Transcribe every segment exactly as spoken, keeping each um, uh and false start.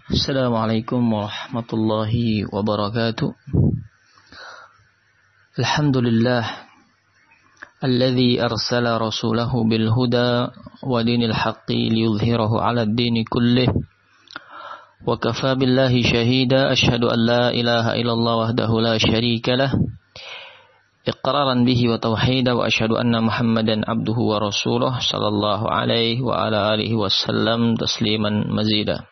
Assalamualaikum warahmatullahi wabarakatuh. Alhamdulillah alladzi arsala rasulahu bil huda wa dinil haqqi liyudhhirahu 'ala ad-dini kullih. Wa kafa billahi shahida asyhadu an la ilaha illallah wahdahu la syarika lah. Iqraran bihi wa tauhida wa asyhadu anna Muhammadan abduhu wa rasuluh sallallahu alaihi wa ala alihi wasallam tasliman mazida.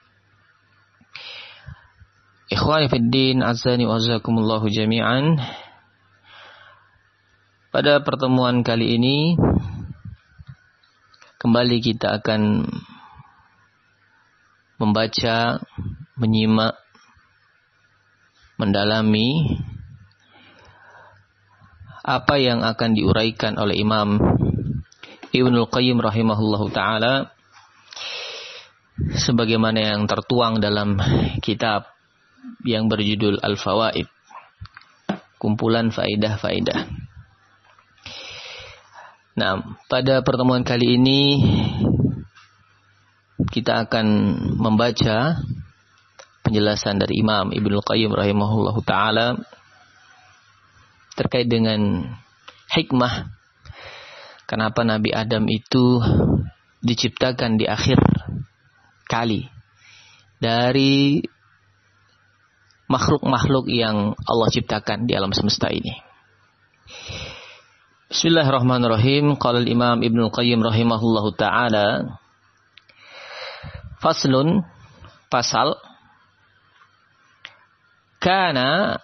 Ikhwani fid din, azani wa azakumullahu jami'an. Pada pertemuan kali ini kembali kita akan membaca, menyimak, mendalami apa yang akan diuraikan oleh Imam Ibnul Qayyim rahimahullahu ta'ala sebagaimana yang tertuang dalam kitab yang berjudul Al-Fawaid, kumpulan faidah-faidah. Nah, pada pertemuan kali ini kita akan membaca penjelasan dari Imam Ibnul Qayyim rahimahullahu ta'ala terkait dengan hikmah kenapa Nabi Adam itu diciptakan di akhir kali dari makhluk-makhluk yang Allah ciptakan di alam semesta ini. Bismillahirrahmanirrahim. Qala al-Imam Ibnul Qayyim rahimahullahu ta'ala, faslun, pasal, kana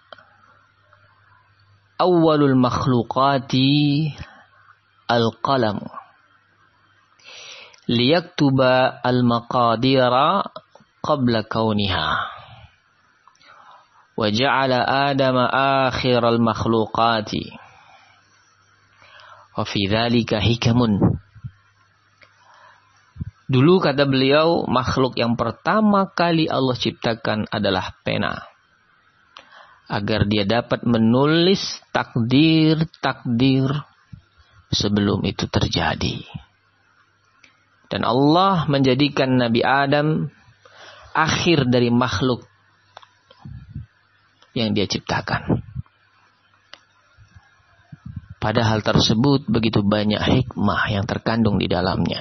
awwalul makhluqati al-qalam liyaktuba al-maqadira qabla kauniha. Wa ja'ala Adama akhiral makhluqati. Wa fi dzalika hikamun. Dulu kata beliau, makhluk yang pertama kali Allah ciptakan adalah pena. Agar dia dapat menulis takdir-takdir sebelum itu terjadi. Dan Allah menjadikan Nabi Adam akhir dari makhluk yang dia ciptakan. Pada hal tersebut begitu banyak hikmah yang terkandung di dalamnya.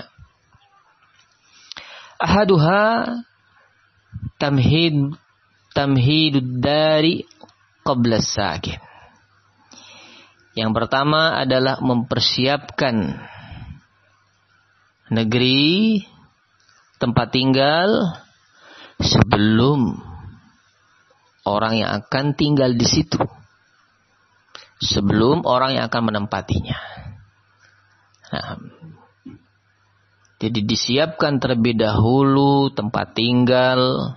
Ahaduha tamhid tamhidud dari qabla sakin. Yang pertama adalah mempersiapkan negeri tempat tinggal sebelum orang yang akan tinggal di situ, sebelum orang yang akan menempatinya. Nah, jadi disiapkan terlebih dahulu tempat tinggal,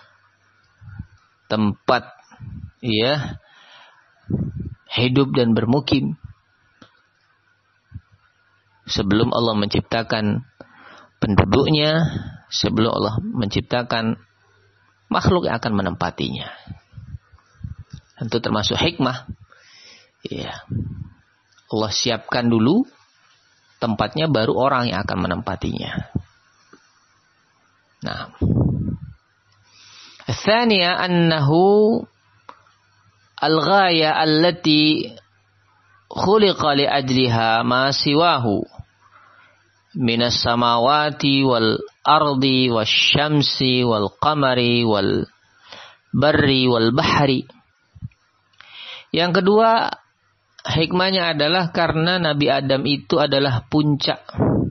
tempat ya hidup dan bermukim sebelum Allah menciptakan penduduknya, sebelum Allah menciptakan makhluk yang akan menempatinya. Tentu termasuk hikmah. Ya. Allah siapkan dulu tempatnya, baru orang yang akan menempatinya. Nah. Tsaniya annahu al-ghaya allati khuliqa li ajliha ma siwahu minas samawati wal ardi wasyamsi wal qamari wal barri wal bahri. Yang kedua, hikmahnya adalah karena Nabi Adam itu adalah puncak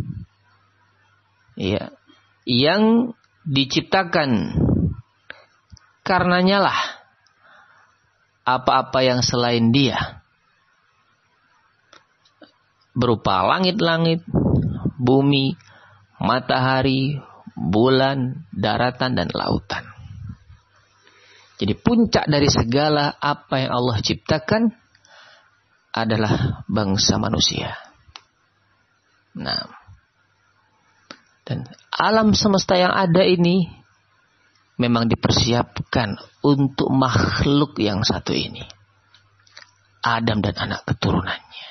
ya, yang diciptakan karenanya lah apa-apa yang selain dia berupa langit-langit, bumi, matahari, bulan, daratan, dan lautan. Jadi puncak dari segala apa yang Allah ciptakan adalah bangsa manusia. Nah, dan alam semesta yang ada ini memang dipersiapkan untuk makhluk yang satu ini, Adam dan anak keturunannya.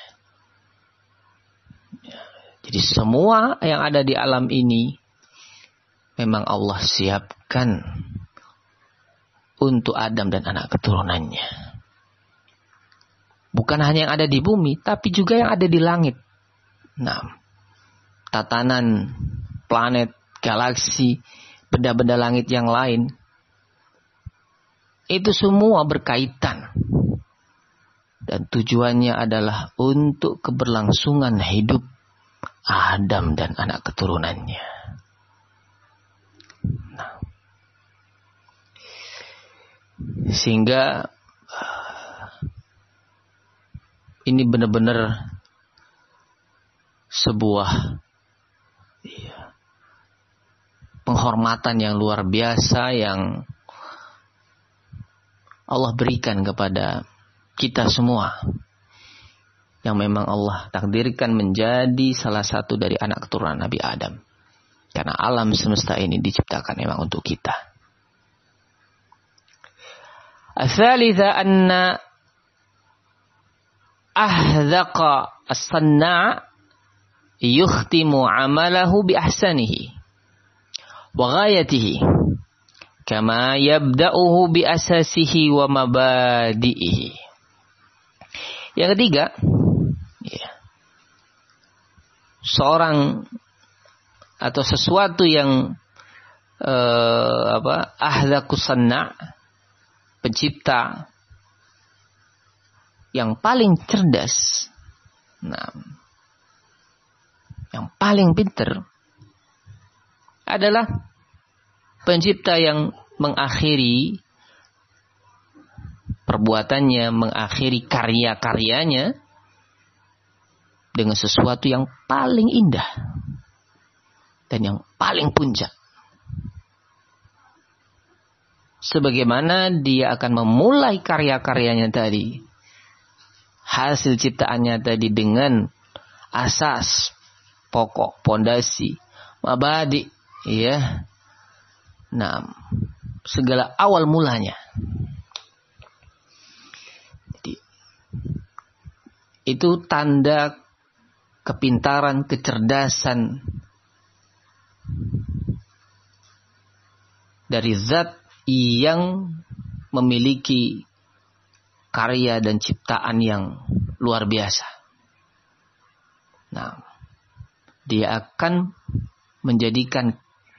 Jadi semua yang ada di alam ini memang Allah siapkan untuk Adam dan anak keturunannya. Bukan hanya yang ada di bumi, tapi juga yang ada di langit. Nah, tatanan planet, galaksi, benda-benda langit yang lain, itu semua berkaitan. Dan tujuannya adalah untuk keberlangsungan hidup Adam dan anak keturunannya. Nah, sehingga ini benar-benar sebuah ya, penghormatan yang luar biasa yang Allah berikan kepada kita semua, yang memang Allah takdirkan menjadi salah satu dari anak keturunan Nabi Adam. Karena alam semesta ini diciptakan memang untuk kita. Ats-tsalitsa anna ahdhaqa as-sanna' yukhtimu 'amalahu bi ahsanihi wa ghayatihi kama yabda'uhu bi asasihi wa mabadi'ihi. Yang ketiga, ya, seorang atau sesuatu yang eh, apa ahdaqus sanna', pencipta yang paling cerdas, nah, yang paling pintar adalah pencipta yang mengakhiri perbuatannya, mengakhiri karya-karyanya dengan sesuatu yang paling indah dan yang paling puncak. Sebagaimana dia akan memulai karya-karyanya tadi, hasil ciptaannya tadi dengan asas, pokok, pondasi, mabadi, ya. Nah, segala awal mulanya. Jadi, itu tanda kepintaran, kecerdasan dari zat yang memiliki karya dan ciptaan yang luar biasa. Nah, dia akan menjadikan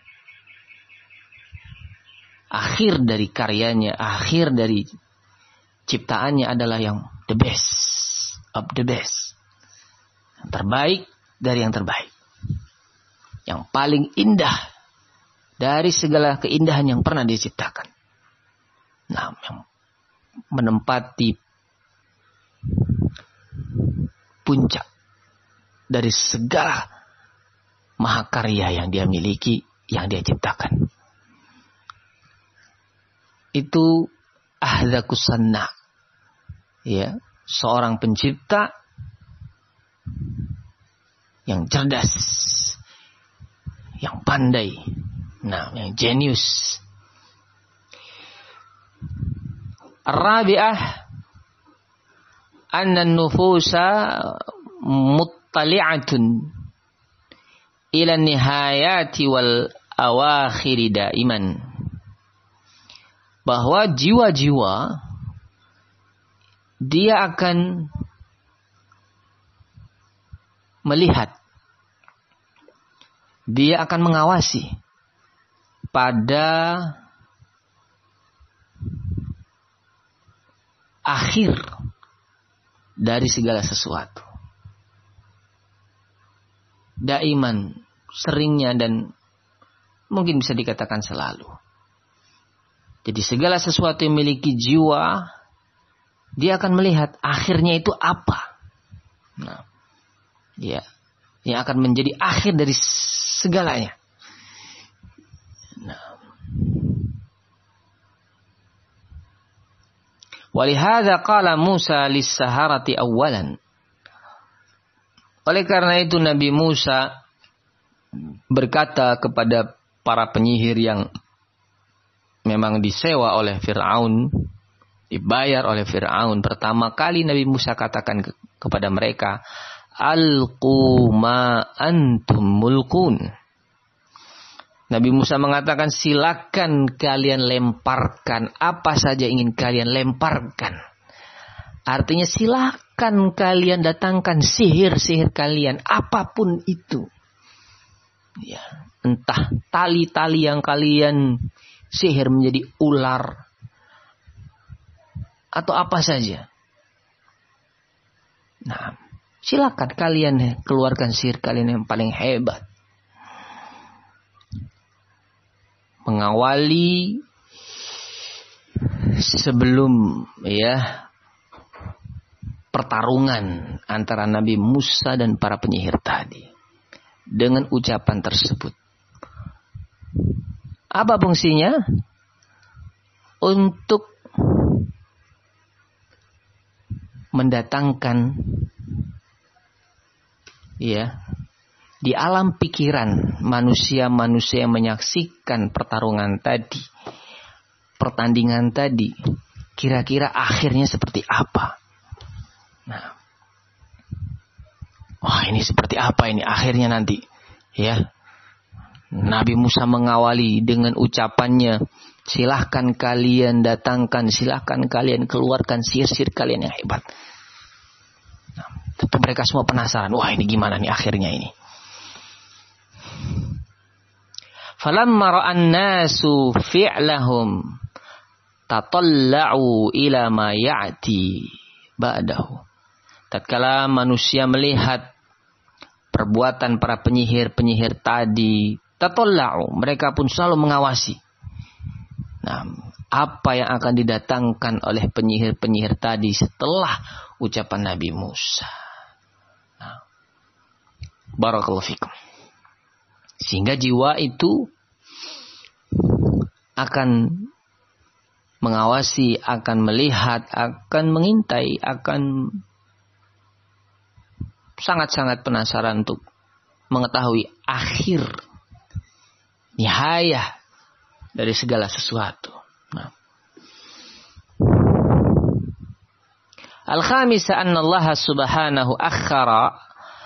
akhir dari karyanya, akhir dari ciptaannya adalah yang the best of the best. Yang terbaik dari yang terbaik. Yang paling indah dari segala keindahan yang pernah diciptakan. Nah, yang menempati puncak dari segala mahakarya yang dia miliki, yang dia ciptakan. Itu ahdaqus sanna', ya, seorang pencipta yang cerdas, yang pandai, nah, yang jenius. Ar-rabi'ah anna an-nufusa muttali'atun ila nihayati wal awakhiri daiman. Bahwa jiwa-jiwa dia akan melihat, dia akan mengawasi pada akhir dari segala sesuatu. Daiman, seringnya, dan mungkin bisa dikatakan selalu. Jadi segala sesuatu yang memiliki jiwa, dia akan melihat akhirnya itu apa. Nah, ya, yang akan menjadi akhir dari segalanya. Nah, walihada qala Musa lis-saharati awalan. Oleh karena itu Nabi Musa berkata kepada para penyihir yang memang disewa oleh Fir'aun, dibayar oleh Fir'aun. Pertama kali Nabi Musa katakan ke- kepada mereka, Alqu ma antum mulqun. Nabi Musa mengatakan, silakan kalian lemparkan apa saja ingin kalian lemparkan. Artinya silakan kalian datangkan sihir-sihir kalian, apapun itu. Ya, entah tali-tali yang kalian sihir menjadi ular atau apa saja. Nah, silakan kalian keluarkan sihir kalian yang paling hebat. Mengawali sebelum ya pertarungan antara Nabi Musa dan para penyihir tadi dengan ucapan tersebut. Apa fungsinya? Untuk mendatangkan ya di alam pikiran manusia-manusia yang menyaksikan pertarungan tadi, pertandingan tadi, kira-kira akhirnya seperti apa? Nah, wah ini seperti apa ini akhirnya nanti? Ya, Nabi Musa mengawali dengan ucapannya, silahkan kalian datangkan, silahkan kalian keluarkan sihir-sihir kalian yang hebat. Nah, tentu mereka semua penasaran, wah ini gimana nih akhirnya ini? Falamma ra'an nasu fi'lahum tatalla'u ila ma ya'ti ba'dahu. Tatkala manusia melihat perbuatan para penyihir-penyihir tadi, tatalla'u, mereka pun selalu mengawasi. Nah, apa yang akan didatangkan oleh penyihir-penyihir tadi setelah ucapan Nabi Musa. Nah, barakallahu fikum. Sehingga jiwa itu akan mengawasi, akan melihat, akan mengintai, akan sangat-sangat penasaran untuk mengetahui akhir, nihayah dari segala sesuatu. Nah. Al-khamisa anna Allah subhanahu akhara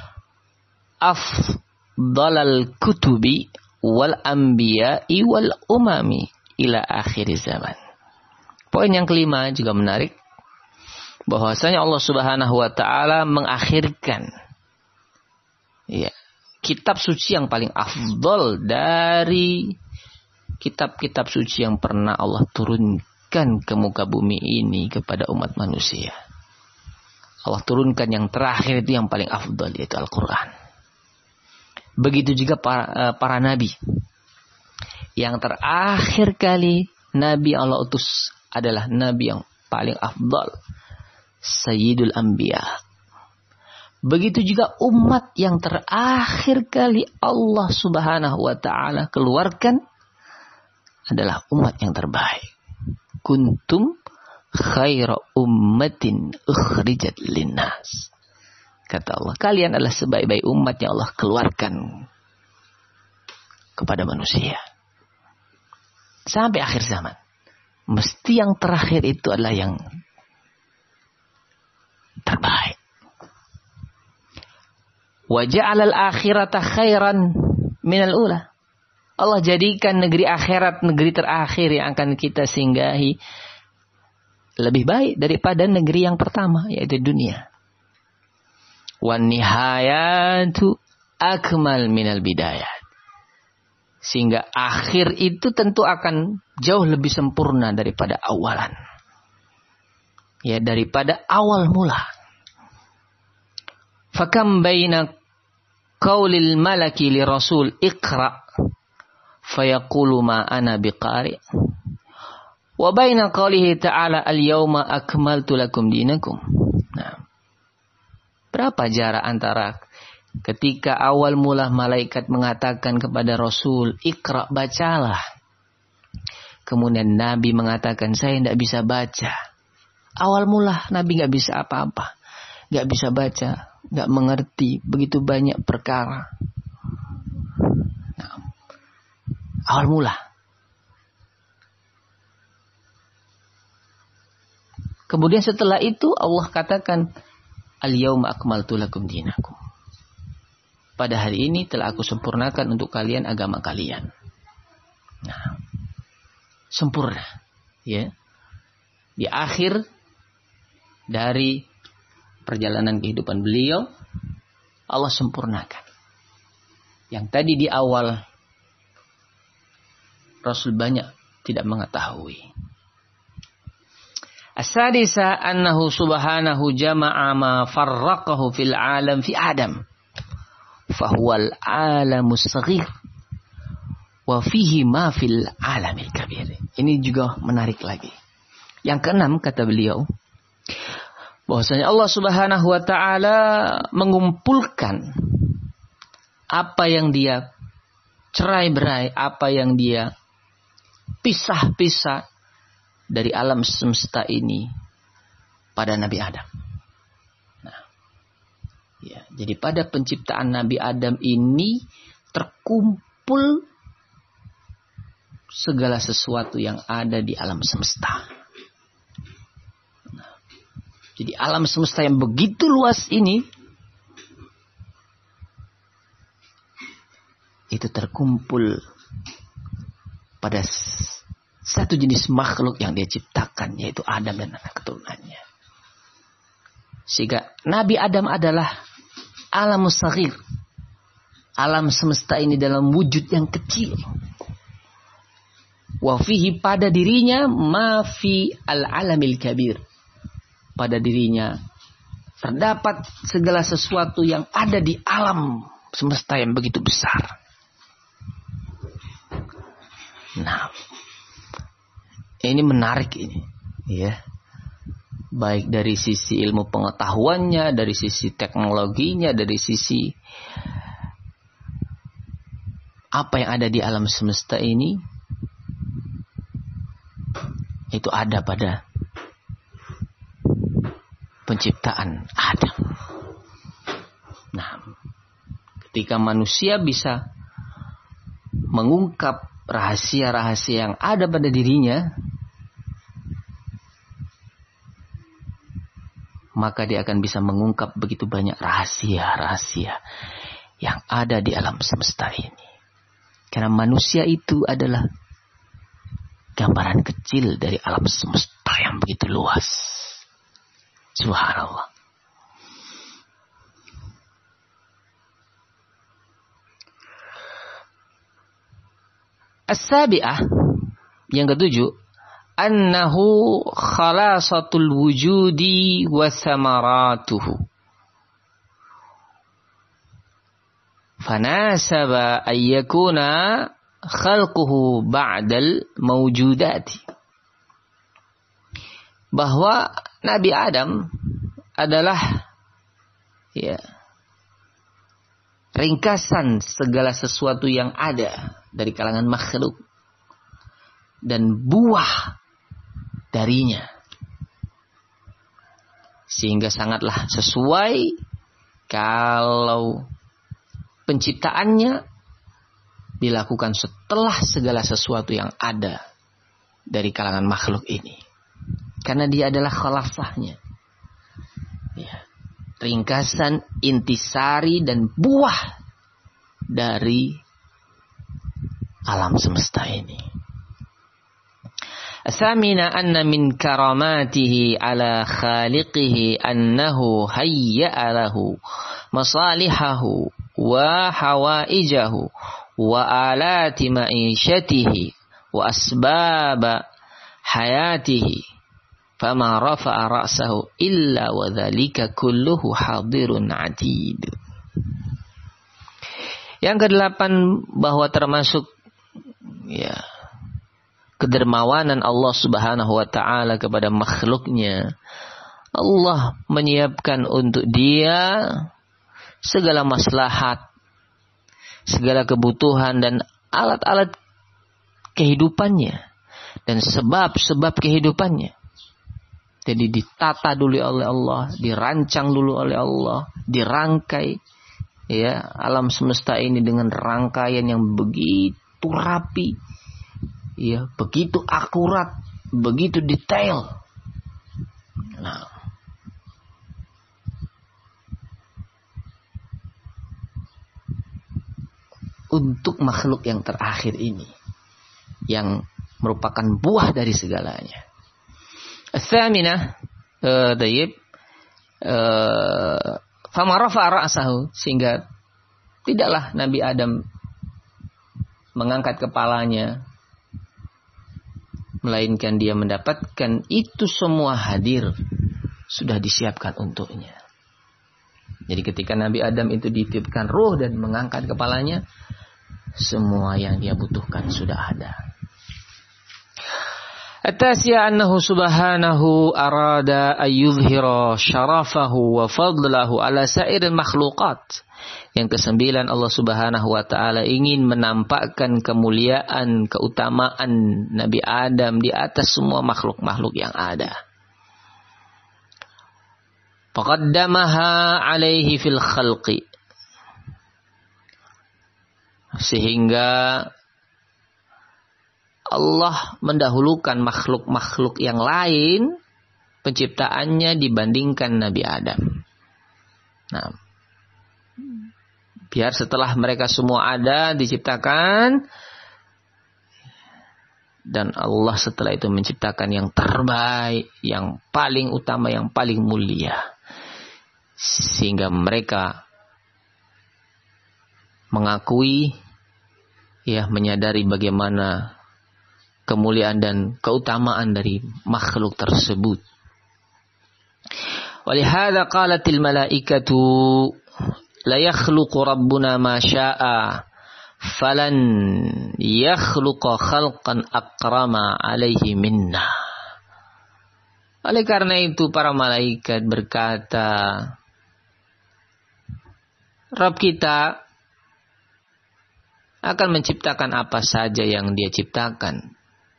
afdalal kutubi wal anbiya'i wal umami ila akhir zaman. Poin yang kelima juga menarik, bahwasanya Allah Subhanahu wa taala mengakhirkan ya, kitab suci yang paling afdal dari kitab-kitab suci yang pernah Allah turunkan ke muka bumi ini kepada umat manusia. Allah turunkan yang terakhir itu yang paling afdal, yaitu Al-Quran. Begitu juga para, para nabi. Yang terakhir kali nabi Allah utus adalah nabi yang paling afdal, Sayyidul Anbiya. Begitu juga umat yang terakhir kali Allah Subhanahu wa taala keluarkan adalah umat yang terbaik. Kuntum khaira ummatin ukhrijat linnas. Kata Allah, kalian adalah sebaik-baik umat yang Allah keluarkan kepada manusia. Sampai akhir zaman. Mesti yang terakhir itu adalah yang terbaik. Wa ja'alal akhirata khairan minal ula. Allah jadikan negeri akhirat, negeri terakhir yang akan kita singgahi, lebih baik daripada negeri yang pertama, yaitu dunia. Wan nihayatu akmal minal bidayat. Sehingga akhir itu tentu akan jauh lebih sempurna daripada awalan. Ya, daripada awal mula. Fakam baina qaulil malaki li rasul iqra fayaqulu ma ana biqari wa baina qaulihi ta'ala al-yawma akmaltu lakum dinakum. Nah, berapa jarak antara ketika awal mula malaikat mengatakan kepada Rasul, Iqra, bacalah. Kemudian Nabi mengatakan, saya tidak bisa baca. Awal mula Nabi tidak bisa apa-apa. Tidak bisa baca, tidak mengerti begitu banyak perkara. Nah, awal mula. Kemudian setelah itu Allah katakan, Al-yawma akmaltu lakum dinakum. Pada hari ini telah aku sempurnakan untuk kalian agama kalian. Nah, sempurna, ya. Di akhir dari perjalanan kehidupan beliau, Allah sempurnakan. Yang tadi di awal Rasul banyak tidak mengetahui. As-sadisa annahu subhanahu jama'a ma farraqahu fil alam fi Adam. Fahuwal alamus saghir wa fihi ma fil alamil kabir. Ini juga menarik lagi. Yang keenam kata beliau, bahwasanya Allah Subhanahu wa taala mengumpulkan apa yang dia cerai-berai, apa yang dia pisah-pisah dari alam semesta ini pada Nabi Adam. Nah, ya, jadi pada penciptaan Nabi Adam ini terkumpul segala sesuatu yang ada di alam semesta. Nah, jadi alam semesta yang begitu luas ini itu terkumpul pada satu jenis makhluk yang dia ciptakan, yaitu Adam dan anak keturunannya. Sehingga Nabi Adam adalah alamus saghir, alam semesta ini dalam wujud yang kecil. Wa fihi, pada dirinya, ma fi al-alamil kabir, pada dirinya terdapat segala sesuatu yang ada di alam semesta yang begitu besar. Nah, ini menarik ini, ya. Baik dari sisi ilmu pengetahuannya, dari sisi teknologinya, dari sisi apa yang ada di alam semesta ini, itu ada pada penciptaan Adam. Nah, ketika manusia bisa mengungkap rahasia-rahasia yang ada pada dirinya, maka dia akan bisa mengungkap begitu banyak rahasia-rahasia yang ada di alam semesta ini. Karena manusia itu adalah gambaran kecil dari alam semesta yang begitu luas. Subhanallah. As-sabi'ah, yang ketujuh, annahu khalasatul wujudi wa samaratuhu. Fanasaba ayyakuna khalquhu ba'dal mawjudati. Bahwa Nabi Adam adalah, ya, ringkasan segala sesuatu yang ada dari kalangan makhluk dan buah darinya, sehingga sangatlah sesuai kalau penciptaannya dilakukan setelah segala sesuatu yang ada dari kalangan makhluk ini, karena dia adalah khalafahnya, ya, ringkasan, intisari dan buah dari alam semesta ini. Asamina anna min karamatihi ala khaliqihi annahu hayya'a lahu masalihahu wa hawaijahu wa alati ma'isyatihi wa asbaba hayatihi fama rafa'a ra'sahu illa wa dhalika kulluhu hadirun atid. Yang kedelapan, bahwa termasuk, ya, kedermawanan Allah Subhanahu wa ta'ala kepada makhluknya, Allah menyiapkan untuk dia segala maslahat, segala kebutuhan dan alat-alat kehidupannya dan sebab-sebab kehidupannya. Jadi ditata dulu oleh Allah, dirancang dulu oleh Allah, dirangkai, ya, alam semesta ini dengan rangkaian yang begitu rapi, ya, begitu akurat, begitu detail. Nah, untuk makhluk yang terakhir ini, yang merupakan buah dari segalanya. Ats-tsaminah, eh tayyib, eh fama rafa'a ra'sahu, sehingga tidaklah Nabi Adam mengangkat kepalanya, melainkan dia mendapatkan itu semua hadir, sudah disiapkan untuknya. Jadi ketika Nabi Adam itu ditiupkan ruh dan mengangkat kepalanya, semua yang dia butuhkan sudah ada. At-tasya annahu subhanahu arada ayyuzhira syarafahu wa fadlahu ala sa'iril makhluqat. Yang kesembilan, Allah Subhanahu wa ta'ala ingin menampakkan kemuliaan, keutamaan Nabi Adam di atas semua makhluk-makhluk yang ada. Faqaddamaha alaihi fil khalqi, sehingga Allah mendahulukan makhluk-makhluk yang lain penciptaannya dibandingkan Nabi Adam. Nah, biar setelah mereka semua ada diciptakan, dan Allah setelah itu menciptakan yang terbaik, yang paling utama, yang paling mulia, sehingga mereka mengakui, ya, menyadari bagaimana kemuliaan dan keutamaan dari makhluk tersebut. Walihada qalatil malaikatu la yakhluqu rabbuna ma syaa falan yakhluqa khalqan akrama alaihi minna. Oleh karena itu para malaikat berkata, Rabb kita akan menciptakan apa saja yang dia ciptakan,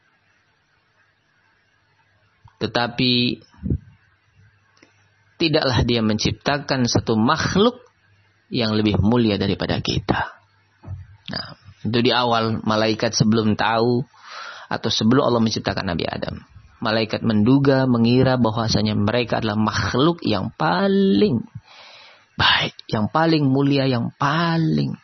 tetapi tidaklah dia menciptakan satu makhluk yang lebih mulia daripada kita. Nah, itu di awal malaikat sebelum tahu atau sebelum Allah menciptakan Nabi Adam, malaikat menduga, mengira bahwasanya mereka adalah makhluk yang paling baik, yang paling mulia, yang paling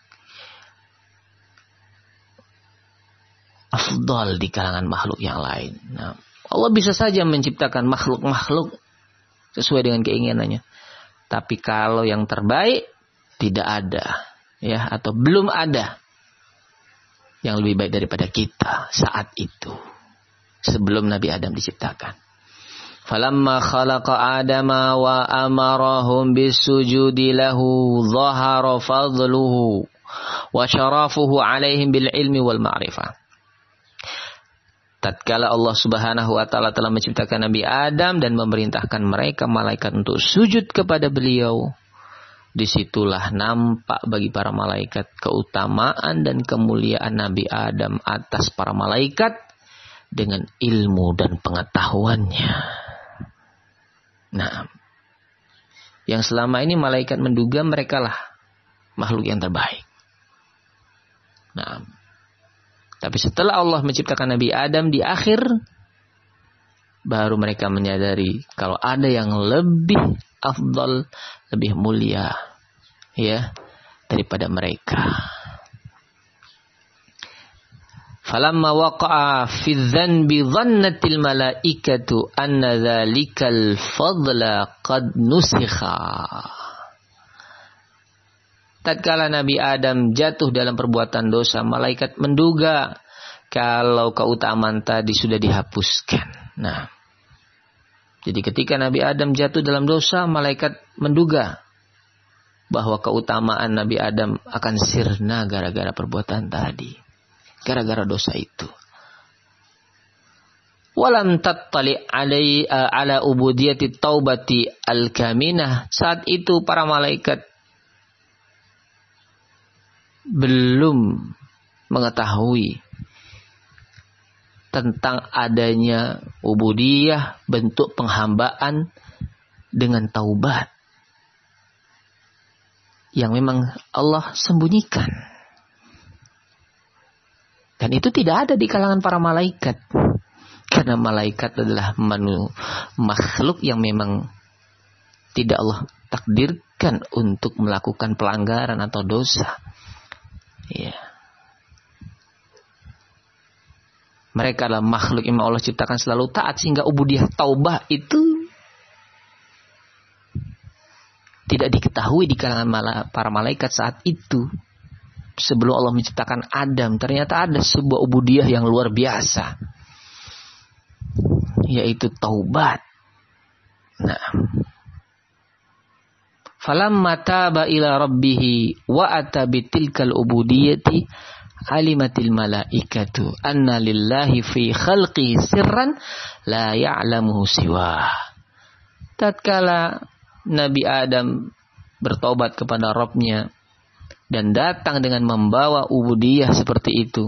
afdal di kalangan makhluk yang lain. Nah, Allah bisa saja menciptakan makhluk-makhluk sesuai dengan keinginannya. Tapi kalau yang terbaik tidak ada, ya, atau belum ada yang lebih baik daripada kita saat itu, sebelum Nabi Adam diciptakan. Falamma khalaqa Adama wa amarahum bisujudi lahu dhahara fadluhu wa syarafuhu alaihim bil ilmi wal ma'rifah. Tatkala Allah Subhanahu wa ta'ala telah menciptakan Nabi Adam dan memerintahkan mereka malaikat untuk sujud kepada beliau, disitulah nampak bagi para malaikat keutamaan dan kemuliaan Nabi Adam atas para malaikat dengan ilmu dan pengetahuannya. Nah, yang selama ini malaikat menduga merekalah makhluk yang terbaik. Nah, tapi setelah Allah menciptakan Nabi Adam di akhir, baru mereka menyadari kalau ada yang lebih afdal, lebih mulia, ya, daripada mereka. Falamma waqa'a fi dzanbi dhannatil malaikatu anna dzalikal fadla qad nusikha. Tatkala Nabi Adam jatuh dalam perbuatan dosa, malaikat menduga kalau keutamaan tadi sudah dihapuskan. Nah, jadi ketika Nabi Adam jatuh dalam dosa, malaikat menduga bahwa keutamaan Nabi Adam akan sirna gara-gara perbuatan tadi, gara-gara dosa itu. Walam tattali alai ala ubudiyati taubati al-kaminah. Saat itu para malaikat belum mengetahui tentang adanya ubudiyah, bentuk penghambaan dengan taubat yang memang Allah sembunyikan. Dan itu tidak ada di kalangan para malaikat. Karena malaikat adalah manu, makhluk yang memang tidak Allah takdirkan untuk melakukan pelanggaran atau dosa. Ya. mereka adalah makhluk yang Allah ciptakan selalu taat, sehingga ubudiyah taubah itu tidak diketahui di kalangan para malaikat saat itu. Sebelum Allah menciptakan Adam, ternyata ada sebuah ubudiyah yang luar biasa, yaitu taubat. Nah, falamma taba ila rabbih wa ata bitilkal ubudiyati alimatil malaikatu anna lillahi fi khalqihi sirran la ya'lamuhu siwa. Tatkala Nabi Adam bertobat kepada Rabb-Nya dan datang dengan membawa ubudiyah seperti itu,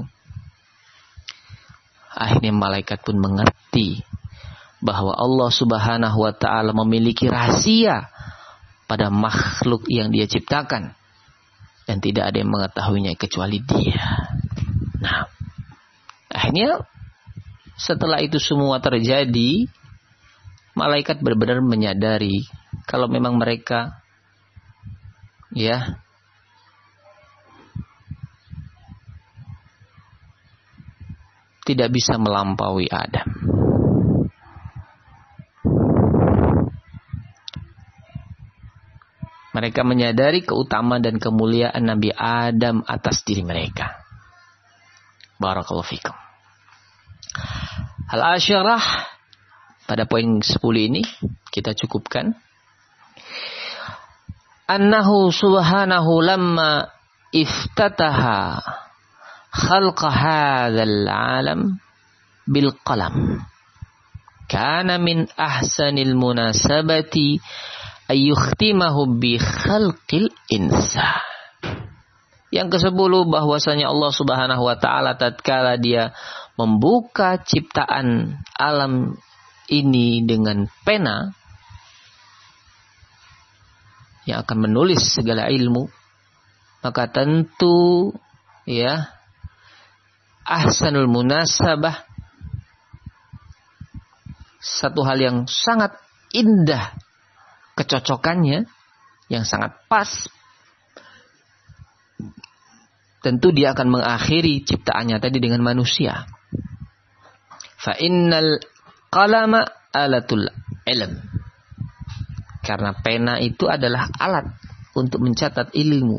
akhirnya malaikat pun mengerti bahwa Allah Subhanahu wa ta'ala memiliki rahasia pada makhluk yang Dia ciptakan, dan tidak ada yang mengetahuinya kecuali Dia. Nah, akhirnya setelah itu semua terjadi, malaikat benar-benar menyadari kalau memang mereka ya tidak bisa melampaui Adam. Mereka menyadari keutamaan dan kemuliaan Nabi Adam atas diri mereka. Barakallahu fikum. Al-asyarah, pada poin sepuluh ini kita cukupkan. Annahu subhanahu lamma iftataha khalqa hadzal alam bil qalam kana min ahsanil munasabati ayyukhtimahu bi khalqil insan. Yang kesepuluh, bahwasanya Allah Subhanahu wa taala tatkala Dia membuka ciptaan alam ini dengan pena yang akan menulis segala ilmu, maka tentu ya ahsanul munasabah, satu hal yang sangat indah kecocokannya, yang sangat pas, tentu Dia akan mengakhiri ciptaannya tadi dengan manusia. Fa innal qalama alatul ilm, karena pena itu adalah alat untuk mencatat ilmu,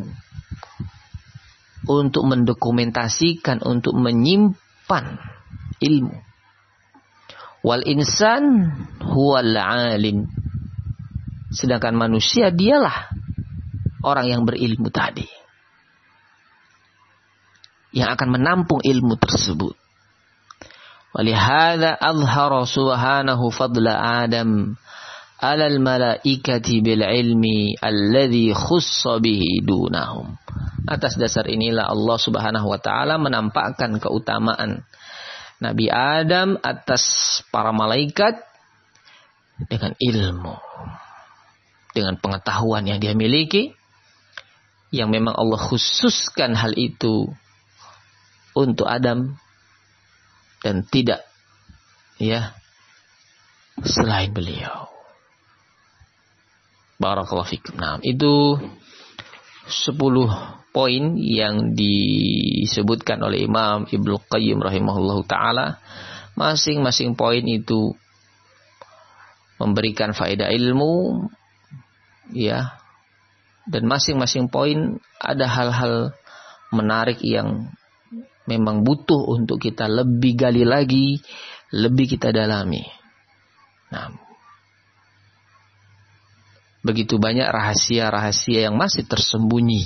untuk mendokumentasikan, untuk menyimpan ilmu. Wal insan huwal alim, sedangkan manusia dialah orang yang berilmu tadi, yang akan menampung ilmu tersebut. Walihada azhara subhanahu fadla Adam alal malaikati bil ilmi alladhi khussa bihi dunahum. Atas dasar inilah Allah Subhanahu wa taala menampakkan keutamaan Nabi Adam atas para malaikat dengan ilmu, dengan pengetahuan yang dia miliki, yang memang Allah khususkan hal itu untuk Adam dan tidak ya selain beliau. Barakallahu fikum. Nah, itu sepuluh poin yang disebutkan oleh Imam Ibnu Qayyim rahimahullahu taala. Masing-masing poin itu memberikan faedah ilmu ya, dan masing-masing poin ada hal-hal menarik yang memang butuh untuk kita lebih gali lagi, lebih kita dalami. Nah, begitu banyak rahasia-rahasia yang masih tersembunyi,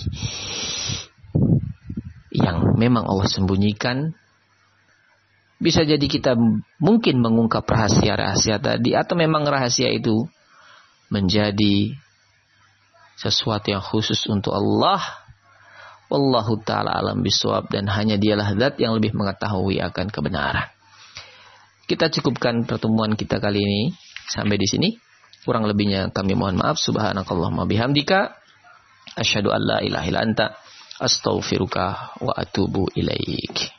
yang memang Allah sembunyikan. Bisa jadi kita mungkin mengungkap rahasia-rahasia tadi, atau memang rahasia itu menjadi sesuatu yang khusus untuk Allah. Wallahu ta'ala alam bisawab, dan hanya Dialah zat yang lebih mengetahui akan kebenaran. Kita cukupkan pertemuan kita kali ini sampai di sini. Kurang lebihnya kami mohon maaf. Subhanakallahumma bihamdika asyhadu an la ilaha illa anta astaghfiruka wa atubu ilaik.